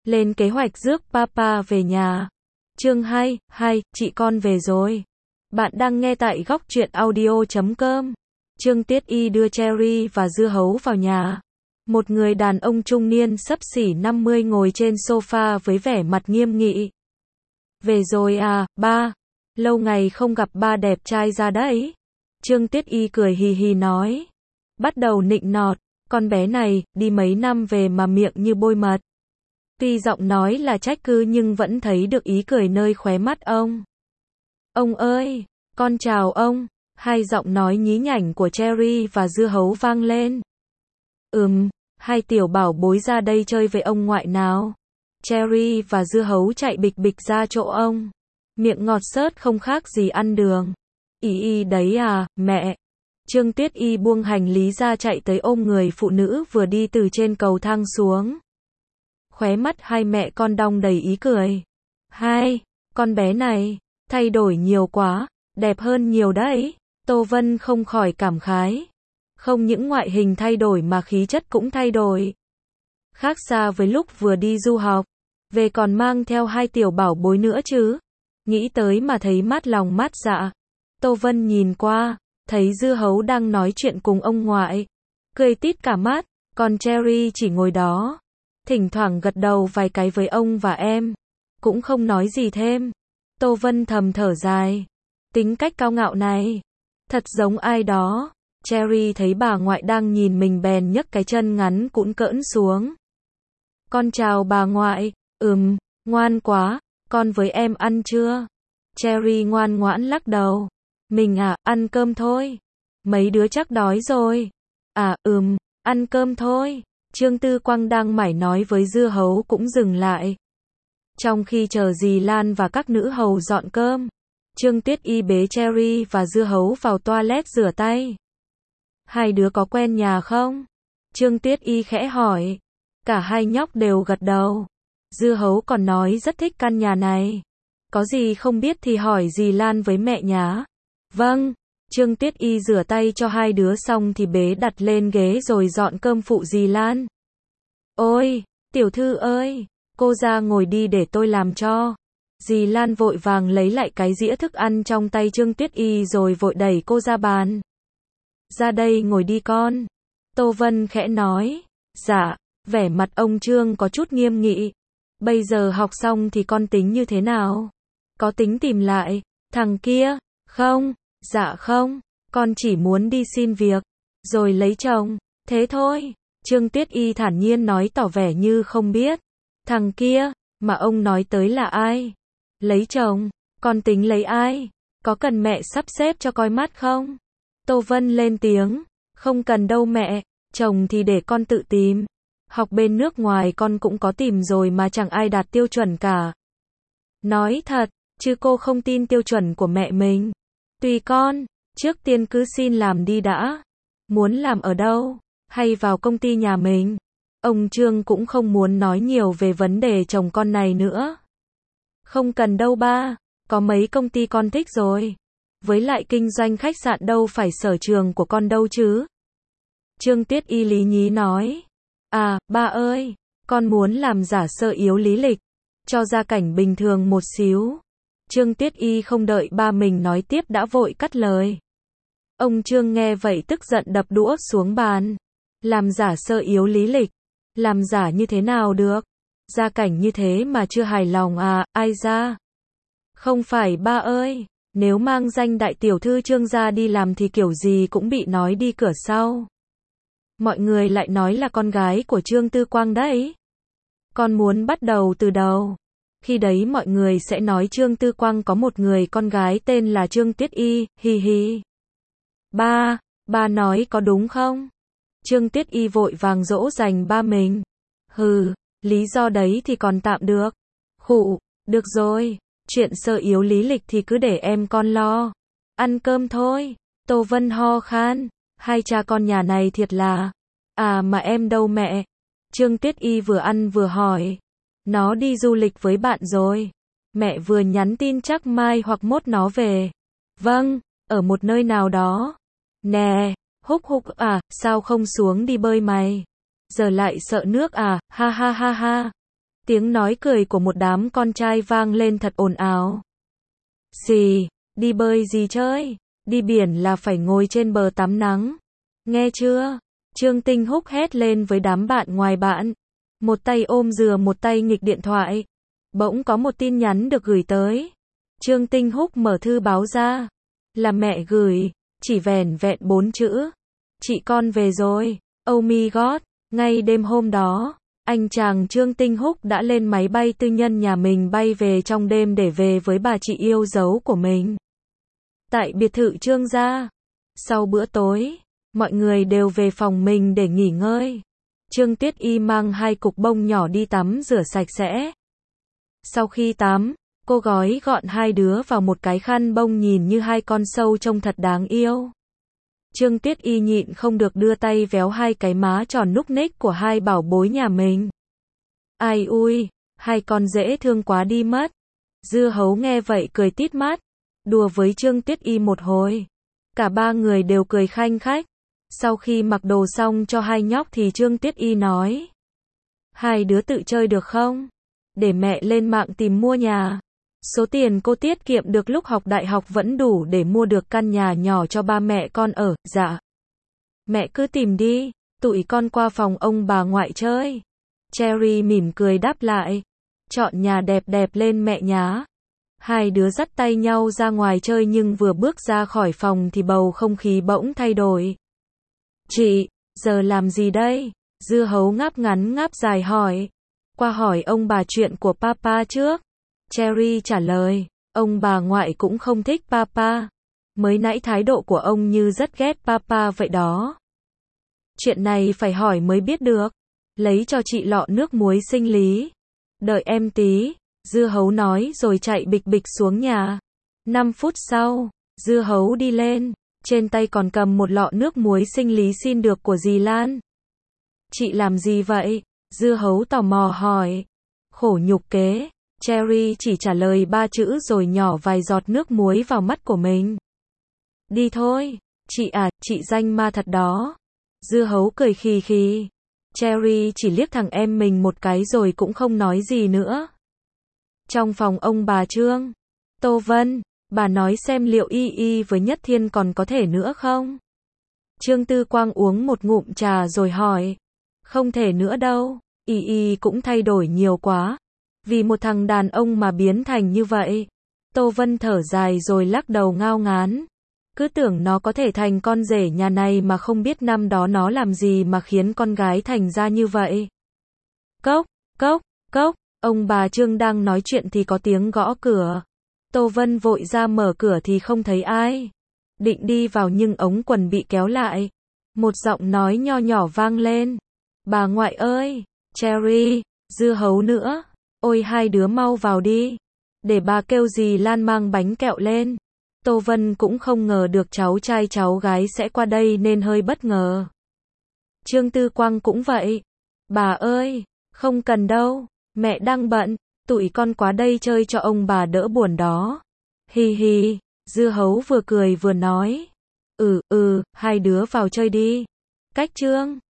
lên kế hoạch rước papa về nhà. Chương 2, chị con về rồi. Bạn đang nghe tại góc truyện audio.com. Trương Tiết Y đưa cherry và dưa hấu vào nhà. Một người đàn ông trung niên xấp xỉ 50 ngồi trên sofa với vẻ mặt nghiêm nghị. Về rồi à, ba. Lâu ngày không gặp ba đẹp trai ra đấy. Trương Tiết Y cười hì hì nói. Bắt đầu nịnh nọt, con bé này, đi mấy năm về mà miệng như bôi mật. Tuy giọng nói là trách cứ nhưng vẫn thấy được ý cười nơi khóe mắt ông. Ông ơi, con chào ông. Hai giọng nói nhí nhảnh của cherry và dưa hấu vang lên. Hai tiểu bảo bối ra đây chơi với ông ngoại nào. Cherry và dưa hấu chạy bịch bịch ra chỗ ông. Miệng ngọt xớt không khác gì ăn đường. Y đấy à, mẹ. Trương Tiết Y buông hành lý ra chạy tới ôm người phụ nữ vừa đi từ trên cầu thang xuống. Khóe mắt hai mẹ con đong đầy ý cười. Hai, con bé này, thay đổi nhiều quá, đẹp hơn nhiều đấy. Tô Vân không khỏi cảm khái. Không những ngoại hình thay đổi mà khí chất cũng thay đổi. Khác xa với lúc vừa đi du học, về còn mang theo hai tiểu bảo bối nữa chứ. Nghĩ tới mà thấy mát lòng mát dạ. Tô Vân nhìn qua, thấy dưa hấu đang nói chuyện cùng ông ngoại. Cười tít cả mắt, còn Cherry chỉ ngồi đó. Thỉnh thoảng gật đầu vài cái với ông và em. Cũng không nói gì thêm. Tô Vân thầm thở dài. Tính cách cao ngạo này. Thật giống ai đó. Cherry thấy bà ngoại đang nhìn mình bèn nhấc cái chân ngắn cũn cỡn xuống. Con chào bà ngoại. Ngoan quá. Con với em ăn chưa? Cherry ngoan ngoãn lắc đầu. Mình à, ăn cơm thôi. Mấy đứa chắc đói rồi. Ăn cơm thôi. Trương Tư Quang đang mải nói với dưa hấu cũng dừng lại. Trong khi chờ dì Lan và các nữ hầu dọn cơm, Trương Tiết Y bế cherry và dưa hấu vào toilet rửa tay. Hai đứa có quen nhà không? Trương Tiết Y khẽ hỏi. Cả hai nhóc đều gật đầu. Dưa hấu còn nói rất thích căn nhà này. Có gì không biết thì hỏi dì Lan với mẹ nhá. Vâng. Trương Tiết Y rửa tay cho hai đứa xong thì bế đặt lên ghế rồi dọn cơm phụ dì Lan. Ôi, tiểu thư ơi, cô ra ngồi đi để tôi làm cho. Dì Lan vội vàng lấy lại cái dĩa thức ăn trong tay Trương Tiết Y rồi vội đẩy cô ra bàn. Ra đây ngồi đi con. Tô Vân khẽ nói. Dạ, vẻ mặt ông Trương có chút nghiêm nghị. Bây giờ học xong thì con tính như thế nào? Có tính tìm lại thằng kia? Không, dạ không, con chỉ muốn đi xin việc, rồi lấy chồng, thế thôi. Trương Tiết Y thản nhiên nói tỏ vẻ như không biết. Thằng kia, mà ông nói tới là ai? Lấy chồng, con tính lấy ai? Có cần mẹ sắp xếp cho coi mắt không? Tô Vân lên tiếng, không cần đâu mẹ, chồng thì để con tự tìm. Học bên nước ngoài con cũng có tìm rồi mà chẳng ai đạt tiêu chuẩn cả. Nói thật, chứ cô không tin tiêu chuẩn của mẹ mình. Tùy con, trước tiên cứ xin làm đi đã. Muốn làm ở đâu? Hay vào công ty nhà mình? Ông Trương cũng không muốn nói nhiều về vấn đề chồng con này nữa. Không cần đâu ba, có mấy công ty con thích rồi. Với lại kinh doanh khách sạn đâu phải sở trường của con đâu chứ. Trương Tiết Y lý nhí nói. À, ba ơi, con muốn làm giả sơ yếu lý lịch, cho gia cảnh bình thường một xíu. Trương Tiết Y không đợi ba mình nói tiếp đã vội cắt lời. Ông Trương nghe vậy tức giận đập đũa xuống bàn. Làm giả sơ yếu lý lịch? Làm giả như thế nào được? Gia cảnh như thế mà chưa hài lòng à, ai ra? Không phải ba ơi, nếu mang danh đại tiểu thư Trương gia đi làm thì kiểu gì cũng bị nói đi cửa sau. Mọi người lại nói là con gái của Trương Tư Quang đấy. Con muốn bắt đầu từ đầu. Khi đấy mọi người sẽ nói Trương Tư Quang có một người con gái tên là Trương Tiết Y, hi hi. Ba nói có đúng không? Trương Tiết Y vội vàng dỗ dành ba mình. Lý do đấy thì còn tạm được. Khụ, được rồi, chuyện sơ yếu lý lịch thì cứ để em con lo. Ăn cơm thôi. Tô Vân ho khan. Hai cha con nhà này thiệt là. À mà em đâu mẹ? Trương Tiết Y vừa ăn vừa hỏi. Nó đi du lịch với bạn rồi. Mẹ vừa nhắn tin chắc mai hoặc mốt nó về. Vâng, ở một nơi nào đó. Nè, húc à, sao không xuống đi bơi mày? Giờ lại sợ nước à, ha ha ha ha. Tiếng nói cười của một đám con trai vang lên thật ồn ào. Gì, đi bơi gì chơi, đi biển là phải ngồi trên bờ tắm nắng. Nghe chưa? Trương Tinh Húc hét lên với đám bạn ngoài bạn. Một tay ôm dừa một tay nghịch điện thoại. Bỗng có một tin nhắn được gửi tới. Trương Tinh Húc mở thư báo ra. Là mẹ gửi, chỉ vẻn vẹn 4 chữ. Chị con về rồi. Oh my god, ngay đêm hôm đó, anh chàng Trương Tinh Húc đã lên máy bay tư nhân nhà mình bay về trong đêm để về với bà chị yêu dấu của mình. Tại biệt thự Trương gia. Sau bữa tối, mọi người đều về phòng mình để nghỉ ngơi. Trương Tuyết Y mang 2 cục bông nhỏ đi tắm rửa sạch sẽ. Sau khi tắm, cô gói gọn 2 đứa vào một cái khăn bông nhìn như 2 con sâu trông thật đáng yêu. Trương Tuyết Y nhịn không được đưa tay véo 2 cái má tròn núc ních của 2 bảo bối nhà mình. Ai ui, 2 con dễ thương quá đi mất. Dưa hấu nghe vậy cười tít mắt, đùa với Trương Tuyết Y một hồi. Cả 3 người đều cười khanh khách. Sau khi mặc đồ xong cho 2 nhóc thì Trương Tuyết Y nói. 2 đứa tự chơi được không? Để mẹ lên mạng tìm mua nhà. Số tiền cô tiết kiệm được lúc học đại học vẫn đủ để mua được căn nhà nhỏ cho ba mẹ con ở. Dạ. Mẹ cứ tìm đi, tụi con qua phòng ông bà ngoại chơi. Cherry mỉm cười đáp lại. Chọn nhà đẹp đẹp lên mẹ nhá. 2 đứa dắt tay nhau ra ngoài chơi nhưng vừa bước ra khỏi phòng thì bầu không khí bỗng thay đổi. Chị, giờ làm gì đây? Dưa hấu ngáp ngắn ngáp dài hỏi. Qua hỏi ông bà chuyện của papa trước. Cherry trả lời, ông bà ngoại cũng không thích papa. Mới nãy thái độ của ông như rất ghét papa vậy đó. Chuyện này phải hỏi mới biết được. Lấy cho chị lọ nước muối sinh lý. Đợi em tí, dưa hấu nói rồi chạy bịch bịch xuống nhà. 5 phút sau, dưa hấu đi lên, trên tay còn cầm một lọ nước muối sinh lý xin được của dì Lan. Chị làm gì vậy? Dưa hấu tò mò hỏi. Khổ nhục kế. Cherry chỉ trả lời 3 chữ rồi nhỏ vài giọt nước muối vào mắt của mình. Đi thôi, chị à, chị danh ma thật đó. Dưa hấu cười khì khì. Cherry chỉ liếc thằng em mình một cái rồi cũng không nói gì nữa. Trong phòng ông bà Trương, Tô Vân, bà nói xem liệu Y Y với Nhất Thiên còn có thể nữa không? Trương Tư Quang uống một ngụm trà rồi hỏi. Không thể nữa đâu, Y Y cũng thay đổi nhiều quá. Vì một thằng đàn ông mà biến thành như vậy. Tô Vân thở dài rồi lắc đầu ngao ngán. Cứ tưởng nó có thể thành con rể nhà này mà không biết năm đó nó làm gì mà khiến con gái thành ra như vậy. Cốc, cốc, cốc, ông bà Trương đang nói chuyện thì có tiếng gõ cửa. Tô Vân vội ra mở cửa thì không thấy ai. Định đi vào nhưng ống quần bị kéo lại. Một giọng nói nho nhỏ vang lên. Bà ngoại ơi, Cherry, dưa hấu nữa. Ôi 2 đứa mau vào đi. Để bà kêu dì Lan mang bánh kẹo lên. Tô Vân cũng không ngờ được cháu trai cháu gái sẽ qua đây nên hơi bất ngờ. Trương Tư Quang cũng vậy. Bà ơi, không cần đâu, mẹ đang bận, tụi con qua đây chơi cho ông bà đỡ buồn đó. Hi hi, dưa hấu vừa cười vừa nói. 2 đứa vào chơi đi. Cách Trương